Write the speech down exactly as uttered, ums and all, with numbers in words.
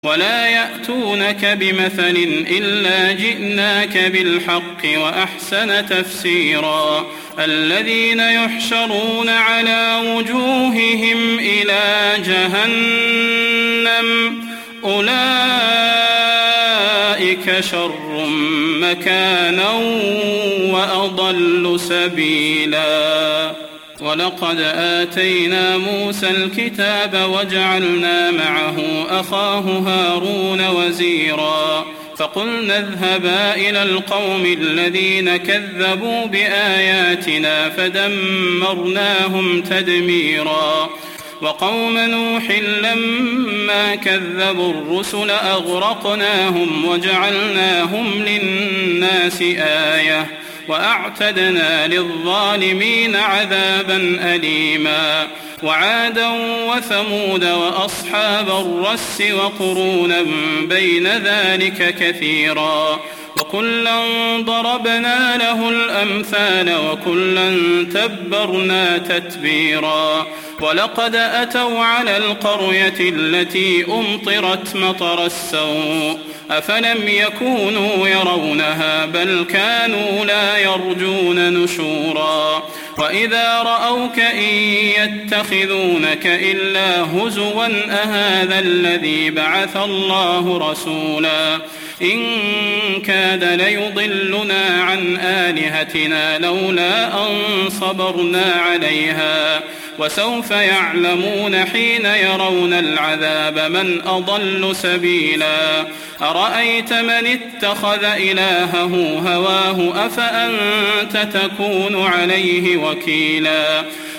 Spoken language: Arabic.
ولا يأتونك بمثل إلا جئناك بالحق وأحسن تفسيرا الذين يحشرون على وجوههم إلى جهنم أولئك شر مكانا وأضل سبيلا ولقد آتينا موسى الكتاب وجعلنا معه أخاه هارون وزيرا فقلنا اذهبا إلى القوم الذين كذبوا بآياتنا فدمرناهم تدميرا وقوم نوح لما كذبوا الرسل أغرقناهم وجعلناهم للناس آية وأعتدنا للظالمين عذابا أليما وعادا وثمود وأصحاب الرس وقرونا بين ذلك كثيرا وكلا ضربنا له الأمثال وكلا تبرنا تتبيرا ولقد أتوا على القرية التي أمطرت مطر السوء أفلم يكونوا يرونها بل كانوا لا يرجون نشورا وإذا رأوك إن يتخذونك إلا هزوا أهذا الذي بعث الله رسولا إن كاد ليضلنا عن آلهتنا لولا أن صبرنا عليها وسوف يعلمون حين يرون العذاب من أضل سبيلا أرأيت من اتخذ إلهه هواه أفأنت تكون عليه وكيلا